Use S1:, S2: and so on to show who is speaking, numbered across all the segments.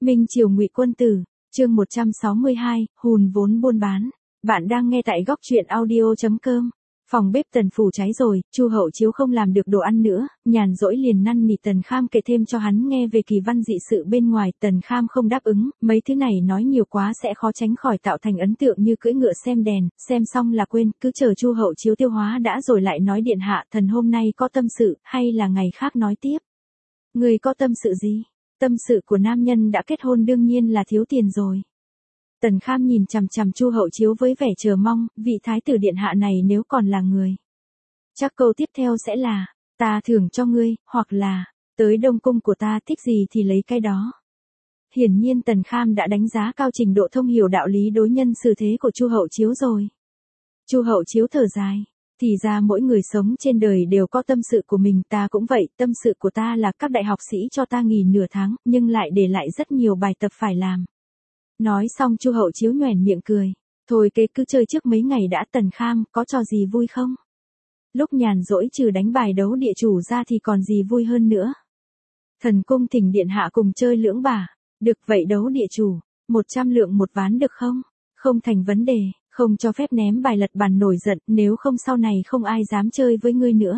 S1: Minh Triều Ngụy Quân Tử, chương 162, hùn vốn buôn bán. Bạn đang nghe tại góc truyện audio.com. Phòng bếp Tần Phủ cháy rồi, Chu Hậu Chiếu không làm được đồ ăn nữa, nhàn rỗi liền năn nỉ Tần Kham kể thêm cho hắn nghe về kỳ văn dị sự bên ngoài. Tần Kham không đáp ứng, mấy thứ này nói nhiều quá sẽ khó tránh khỏi tạo thành ấn tượng như cưỡi ngựa xem đèn, xem xong là quên, cứ chờ Chu Hậu Chiếu tiêu hóa đã rồi lại nói điện hạ thần hôm nay có tâm sự, hay là ngày khác nói tiếp. Người có tâm sự gì? Tâm sự của nam nhân đã kết hôn đương nhiên là thiếu tiền rồi. Tần Kham nhìn chằm chằm Chu Hậu Chiếu với vẻ chờ mong, vị thái tử điện hạ này nếu còn là người. Chắc câu tiếp theo sẽ là, ta thưởng cho ngươi, hoặc là, tới Đông Cung của ta thích gì thì lấy cái đó. Hiển nhiên Tần Kham đã đánh giá cao trình độ thông hiểu đạo lý đối nhân xử thế của Chu Hậu Chiếu rồi. Chu Hậu Chiếu thở dài. Thì ra mỗi người sống trên đời đều có tâm sự của mình, ta cũng vậy, tâm sự của ta là các đại học sĩ cho ta nghỉ nửa tháng, nhưng lại để lại rất nhiều bài tập phải làm. Nói xong Chu Hậu Chiếu nhoẻn miệng cười. Thôi kế cứ chơi trước mấy ngày đã. Tần Kham, có trò gì vui không? Lúc nhàn rỗi trừ đánh bài đấu địa chủ ra thì còn gì vui hơn nữa. Thần cung thỉnh điện hạ cùng chơi lưỡng bả. Được vậy đấu địa chủ, 100 lượng một ván được không? Không thành vấn đề, không cho phép ném bài lật bàn nổi giận, nếu không sau này không ai dám chơi với ngươi nữa.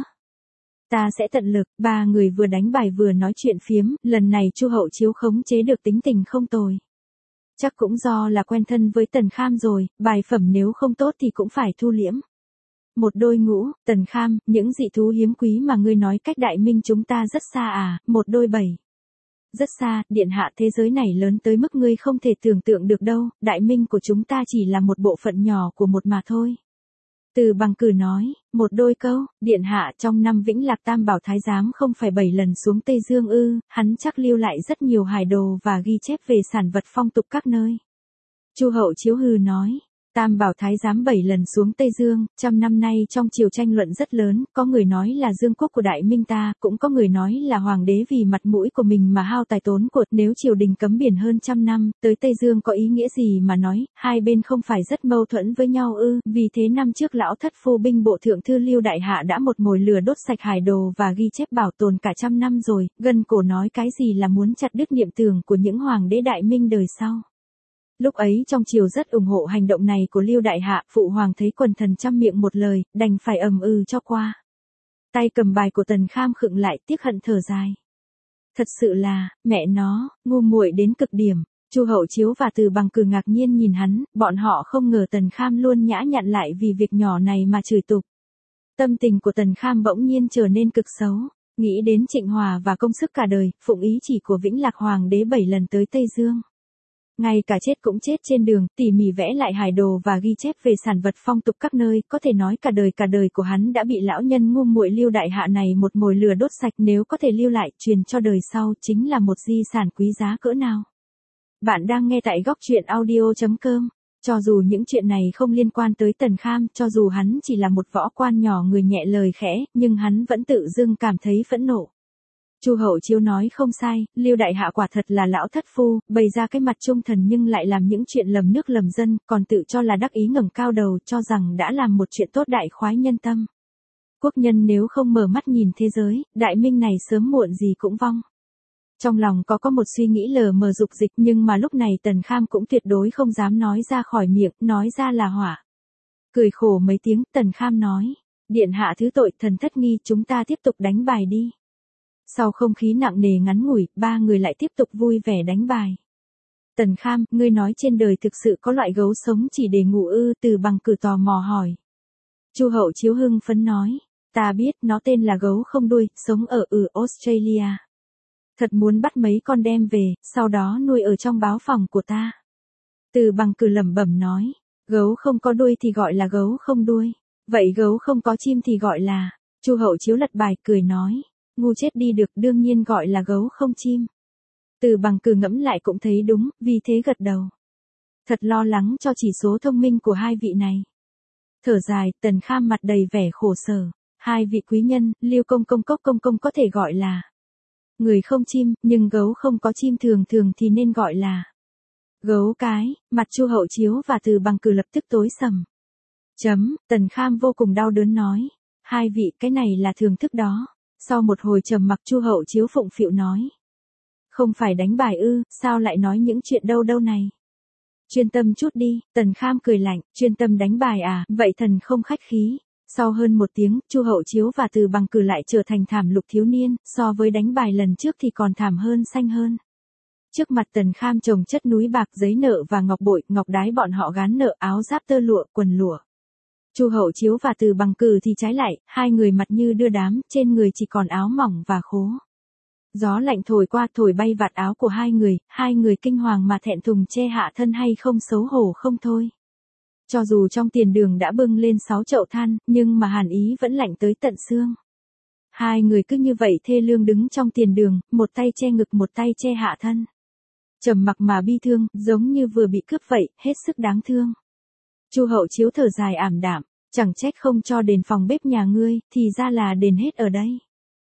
S1: Ta sẽ tận lực. Ba người vừa đánh bài vừa nói chuyện phiếm, lần này Chu Hậu Chiếu khống chế được tính tình không tồi. Chắc cũng do là quen thân với Tần Kham rồi, bài phẩm nếu không tốt thì cũng phải thu liễm. Một đôi ngũ, Tần Kham, những dị thú hiếm quý mà ngươi nói cách Đại Minh chúng ta rất xa à? Một đôi bảy. Rất xa, điện hạ, thế giới này lớn tới mức ngươi không thể tưởng tượng được đâu, Đại Minh của chúng ta chỉ là một bộ phận nhỏ của một mà thôi. Từ Bằng Cử nói, một đôi câu, điện hạ trong năm Vĩnh Lạc Tam Bảo Thái Giám không phải 7 lần xuống Tây Dương ư, hắn chắc lưu lại rất nhiều hài đồ và ghi chép về sản vật phong tục các nơi. Chu Hậu Chiếu hừ nói, Tam Bảo Thái Giám 7 lần xuống Tây Dương, trăm năm nay trong triều tranh luận rất lớn, có người nói là dương quốc của Đại Minh ta, cũng có người nói là hoàng đế vì mặt mũi của mình mà hao tài tốn của, nếu triều đình cấm biển hơn trăm năm, tới Tây Dương có ý nghĩa gì mà nói, hai bên không phải rất mâu thuẫn với nhau ư, vì thế năm trước lão thất phu binh bộ thượng thư Lưu Đại Hạ đã một mồi lửa đốt sạch hài đồ và ghi chép bảo tồn cả trăm năm rồi, gân cổ nói cái gì là muốn chặt đứt niệm tưởng của những hoàng đế Đại Minh đời sau. Lúc ấy trong triều rất ủng hộ hành động này của Lưu Đại Hạ, phụ hoàng thấy quần thần trăm miệng một lời, đành phải cho qua. Tay cầm bài của Tần Kham khựng lại, tiếc hận thở dài. Thật sự là, mẹ nó, ngu muội đến cực điểm. Chu Hậu Chiếu và Từ Bằng Cử ngạc nhiên nhìn hắn, bọn họ không ngờ Tần Kham luôn nhã nhặn lại vì việc nhỏ này mà chửi tục. Tâm tình của Tần Kham bỗng nhiên trở nên cực xấu, nghĩ đến Trịnh Hòa và công sức cả đời, phụng ý chỉ của Vĩnh Lạc Hoàng đế 7 lần tới Tây Dương. Ngay cả chết cũng chết trên đường, tỉ mỉ vẽ lại hài đồ và ghi chép về sản vật phong tục các nơi, có thể nói cả đời của hắn đã bị lão nhân ngu muội Lưu Đại Hạ này một mồi lửa đốt sạch, nếu có thể lưu lại, truyền cho đời sau, chính là một di sản quý giá cỡ nào. Bạn đang nghe tại góc truyện audio.com. Cho dù những chuyện này không liên quan tới Tần Kham, cho dù hắn chỉ là một võ quan nhỏ người nhẹ lời khẽ, nhưng hắn vẫn tự dưng cảm thấy phẫn nộ. Chu Hậu Chiếu nói không sai, Lưu Đại Hạ quả thật là lão thất phu, bày ra cái mặt trung thần nhưng lại làm những chuyện lầm nước lầm dân, còn tự cho là đắc ý ngẩng cao đầu, cho rằng đã làm một chuyện tốt đại khoái nhân tâm. Quốc nhân nếu không mở mắt nhìn thế giới, Đại Minh này sớm muộn gì cũng vong. Trong lòng có một suy nghĩ lờ mờ dục dịch, nhưng mà lúc này Tần Kham cũng tuyệt đối không dám nói ra khỏi miệng, nói ra là họa. Cười khổ mấy tiếng, Tần Kham nói, điện hạ thứ tội, thần thất nghi, chúng ta tiếp tục đánh bài đi. Sau không khí nặng nề ngắn ngủi, ba người lại tiếp tục vui vẻ đánh bài. Tần Kham, ngươi nói trên đời thực sự có loại gấu sống chỉ để ngủ ư? Từ Bằng Cử tò mò hỏi. Chu Hậu Chiếu hưng phấn nói, ta biết, nó tên là gấu không đuôi, sống ở Australia. Thật muốn bắt mấy con đem về, sau đó nuôi ở trong báo phòng của ta. Từ Bằng Cử lẩm bẩm nói, gấu không có đuôi thì gọi là gấu không đuôi. Vậy gấu không có chim thì gọi là. Chu Hậu Chiếu lật bài cười nói, ngu chết đi được, đương nhiên gọi là gấu không chim. Từ Bằng Cử ngẫm lại cũng thấy đúng, vì thế gật đầu. Thật lo lắng cho chỉ số thông minh của hai vị này. Thở dài, Tần Kham mặt đầy vẻ khổ sở. Hai vị quý nhân, Lưu công công Cốc công công có thể gọi là người không chim, nhưng gấu không có chim thường thì nên gọi là gấu cái. Mặt Chu Hậu Chiếu và Từ Bằng Cử lập tức tối sầm. Tần Kham vô cùng đau đớn nói, hai vị, cái này là thường thức đó. Sau một hồi trầm mặc Chu Hậu Chiếu phụng phịu nói, Không phải đánh bài ư, sao lại nói những chuyện đâu đâu này? Chuyên tâm chút đi, Tần Kham cười lạnh, chuyên tâm đánh bài à, vậy thần không khách khí. Sau hơn một tiếng, Chu Hậu Chiếu và Từ Bằng Cử lại trở thành thảm lục thiếu niên, so với đánh bài lần trước thì còn thảm hơn xanh hơn. Trước mặt Tần Kham chồng chất núi bạc giấy nợ và ngọc bội, ngọc đái bọn họ gán nợ áo giáp tơ lụa, quần lụa. Chu Hậu Chiếu và Từ Bằng Cử thì trái lại, hai người mặt như đưa đám, trên người chỉ còn áo mỏng và khố. Gió lạnh thổi qua thổi bay vạt áo của hai người kinh hoàng mà thẹn thùng che hạ thân hay không xấu hổ không thôi. Cho dù trong tiền đường đã bưng lên 6 chậu than, nhưng mà hàn ý vẫn lạnh tới tận xương. Hai người cứ như vậy thê lương đứng trong tiền đường, một tay che ngực một tay che hạ thân. Trầm mặc mà bi thương, giống như vừa bị cướp vậy, hết sức đáng thương. Chu Hậu Chiếu thở dài ảm đạm, chẳng trách không cho đền phòng bếp nhà ngươi, thì ra là đền hết ở đây.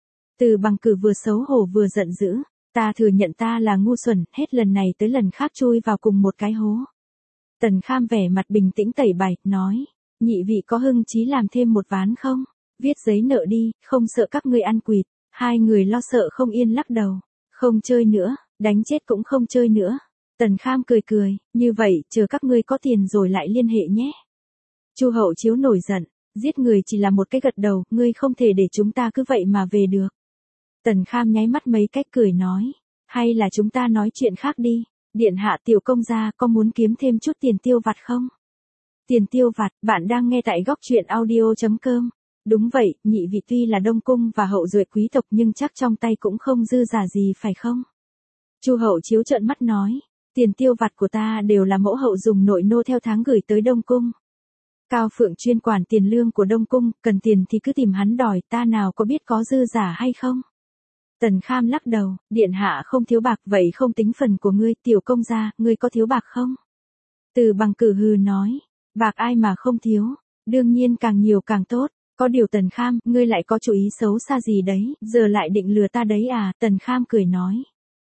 S1: Từ Bằng Cử vừa xấu hổ vừa giận dữ, ta thừa nhận ta là ngu xuẩn, hết lần này tới lần khác chui vào cùng một cái hố. Tần Kham vẻ mặt bình tĩnh tẩy bày, nói, nhị vị có hưng chí làm thêm một ván không? Viết giấy nợ đi, không sợ các ngươi ăn quỵt. Hai người lo sợ không yên lắc đầu, không chơi nữa, đánh chết cũng không chơi nữa. Tần Kham cười cười, như vậy, chờ các ngươi có tiền rồi lại liên hệ nhé. Chu Hậu Chiếu nổi giận, giết người chỉ là một cái gật đầu, ngươi không thể để chúng ta cứ vậy mà về được. Tần Kham nháy mắt mấy cách cười nói, hay là chúng ta nói chuyện khác đi, điện hạ tiểu công gia có muốn kiếm thêm chút tiền tiêu vặt không? Tiền tiêu vặt, bạn đang nghe tại góc truyện audio.com. Đúng vậy, nhị vị tuy là đông cung và hậu duệ quý tộc nhưng chắc trong tay cũng không dư giả gì phải không? Chu Hậu Chiếu trợn mắt nói, tiền tiêu vặt của ta đều là mẫu hậu dùng nội nô theo tháng gửi tới đông cung. Cao Phượng chuyên quản tiền lương của đông cung, cần tiền thì cứ tìm hắn đòi, ta nào có biết có dư giả hay không? Tần Kham lắc đầu, điện hạ không thiếu bạc vậy không tính phần của ngươi, tiểu công gia, ngươi có thiếu bạc không? Từ Bằng Cử hừ nói, bạc ai mà không thiếu, đương nhiên càng nhiều càng tốt. Có điều Tần Kham, ngươi lại có chủ ý xấu xa gì đấy, giờ lại định lừa ta đấy à, Tần Kham cười nói.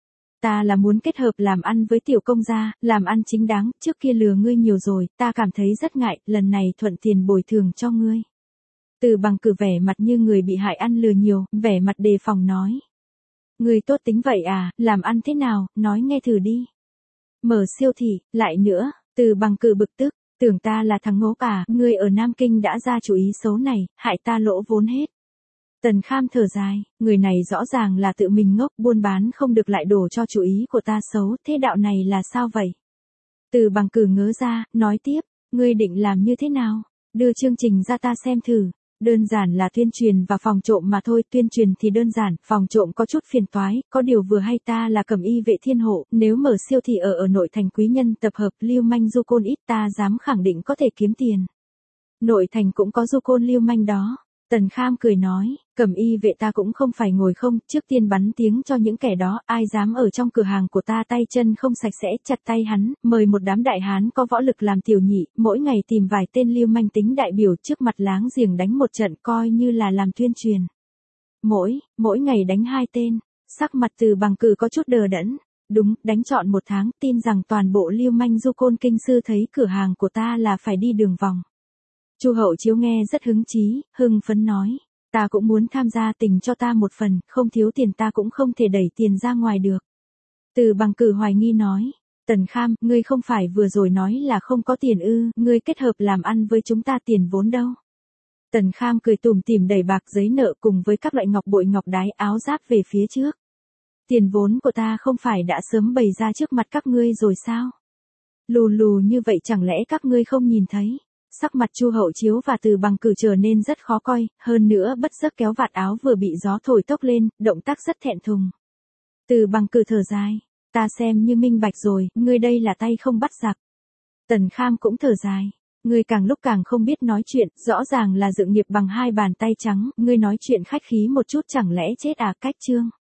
S1: Ta là muốn kết hợp làm ăn với tiểu công gia, làm ăn chính đáng, trước kia lừa ngươi nhiều rồi, ta cảm thấy rất ngại, lần này thuận tiền bồi thường cho ngươi. Từ Bằng Cử vẻ mặt như người bị hại ăn lừa nhiều, vẻ mặt đề phòng nói. Ngươi tốt tính vậy à, làm ăn thế nào, nói nghe thử đi. Mở siêu thị, lại nữa, Từ Bằng Cử bực tức. Tưởng ta là thằng ngốc à, ngươi ở Nam Kinh đã ra chủ ý xấu này, hại ta lỗ vốn hết. Tần Kham thở dài, người này rõ ràng là tự mình ngốc, buôn bán không được lại đổ cho chủ ý của ta xấu, thế đạo này là sao vậy? Từ Bằng Cử ngớ ra, nói tiếp, ngươi định làm như thế nào? Đưa chương trình ra ta xem thử. Đơn giản là tuyên truyền và phòng trộm mà thôi, tuyên truyền thì đơn giản, phòng trộm có chút phiền toái, có điều vừa hay ta là Cẩm Y vệ thiên hộ, nếu mở siêu thị ở nội thành quý nhân tập hợp lưu manh du côn ít ta dám khẳng định có thể kiếm tiền. Nội thành cũng có du côn lưu manh đó. Tần Kham cười nói, Cẩm Y vệ ta cũng không phải ngồi không, trước tiên bắn tiếng cho những kẻ đó, ai dám ở trong cửa hàng của ta tay chân không sạch sẽ, chặt tay hắn, mời một đám đại hán có võ lực làm tiểu nhị, mỗi ngày tìm vài tên lưu manh tính đại biểu trước mặt láng giềng đánh một trận coi như là làm tuyên truyền. Mỗi ngày đánh 2 tên, sắc mặt Từ Bằng Cử có chút đờ đẫn, đúng, đánh trọn 1 tháng, tin rằng toàn bộ lưu manh du côn kinh sư thấy cửa hàng của ta là phải đi đường vòng. Chu Hậu Chiếu nghe rất hứng chí, hưng phấn nói, ta cũng muốn tham gia, tình cho ta một phần, không thiếu tiền ta cũng không thể đẩy tiền ra ngoài được. Từ Bằng Cử hoài nghi nói, Tần Kham, ngươi không phải vừa rồi nói là không có tiền ư, ngươi kết hợp làm ăn với chúng ta tiền vốn đâu. Tần Kham cười tủm tỉm đẩy bạc giấy nợ cùng với các loại ngọc bội ngọc đái áo giáp về phía trước. Tiền vốn của ta không phải đã sớm bày ra trước mặt các ngươi rồi sao? Lù lù như vậy chẳng lẽ các ngươi không nhìn thấy? Sắc mặt Chu Hậu Chiếu và Từ Bằng Cử trở nên rất khó coi, hơn nữa bất giác kéo vạt áo vừa bị gió thổi tốc lên, động tác rất thẹn thùng. Từ Bằng Cử thở dài, ta xem như minh bạch rồi, ngươi đây là tay không bắt giặc. Tần Kham cũng thở dài, ngươi càng lúc càng không biết nói chuyện, rõ ràng là dựng nghiệp bằng 2 bàn tay trắng, ngươi nói chuyện khách khí một chút chẳng lẽ chết à, cách chương.